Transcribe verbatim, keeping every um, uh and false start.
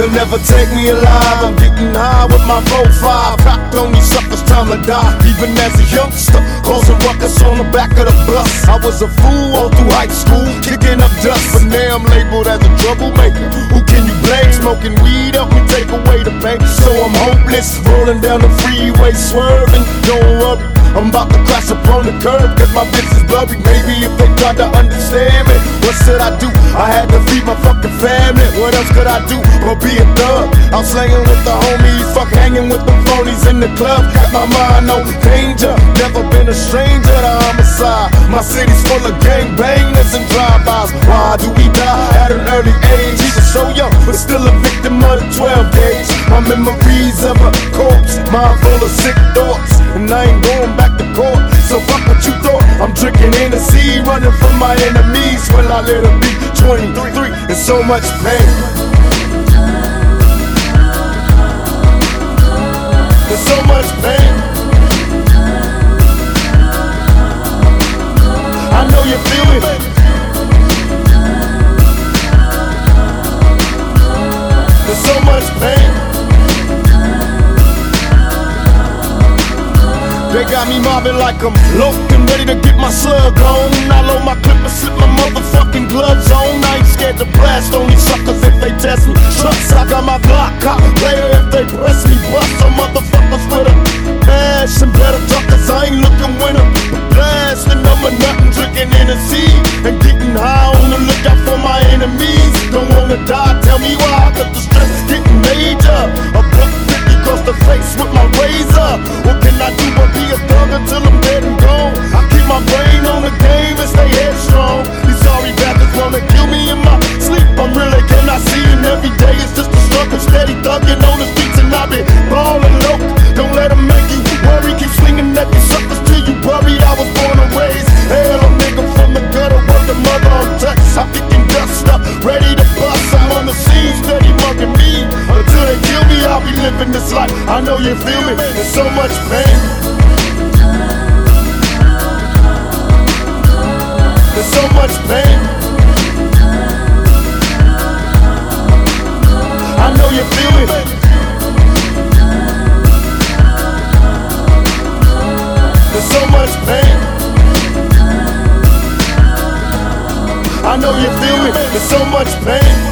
will never take me alive. I'm getting high with my four five, cocked on these suckers, time to die. Even as a youngster, causing ruckus on the back of the bus. I was a fool all through high school, kicking up dust, but now I'm labeled as a troublemaker. Who can you blame? Smoking weed help me take away the pain, so I'm hopeless, rolling down the freeway, swerving. Don't worry, I'm about to crash upon the curb, cause my bitch is blurry. Maybe if they tried to understand me, what should I do? I had to feed my fucking family. What else could I do but be a thug? I'm slanging with the homies, fuck hanging with the phonies in the club. Got my mind on danger, never been a stranger to homicide. My city's full of gangbangers and drive-bys. Why do we die at an early age? He was so young, but still a victim of the twelve gauge. My memories of a corpse, mind full of sick thoughts, and I ain't going back to court, so fuck what you thought. I'm drinking Hennessy, running from my enemies. Well, I let her be twenty-three, and so much pain. There's so much pain. I know you feel it. There's so much pain. They got me mobbing like I'm locked and ready to get my slug on. I load my clip and slip my motherfucking gloves on. I ain't scared to blast on these suckers if they test me. Trust, I got my Glock cock player if they press me. Bust some motherfuckers with a ass and better truckers. I ain't looking winter, blasting them or nothing, drinking Hennessy and getting high on the lookout for my enemies. Don't wanna die, tell me why, cause the stress is getting major. A buck fifty across the face with my razor. What can I do but be a thug until I'm dead and gone? I keep my brain on the game and stay headstrong. These sorry bastards wanna kill me in my sleep. I'm really cannot see, and every day it's just a struggle. Steady thugging on the streets and I been ballin' low. Don't let them make you worry. Keep swinging at these suckers till you worried. I was born and raised hell, a nigga from the gutter, work the mother on touch. I'm kicking dust up, ready to bust. I'm on the scene, steady mugging me. Until they kill me, I'll be living this life. I know you feel me. There's so much pain. There's so much pain. I know you feel it. There's so much pain. I know you feel me. There's so much pain.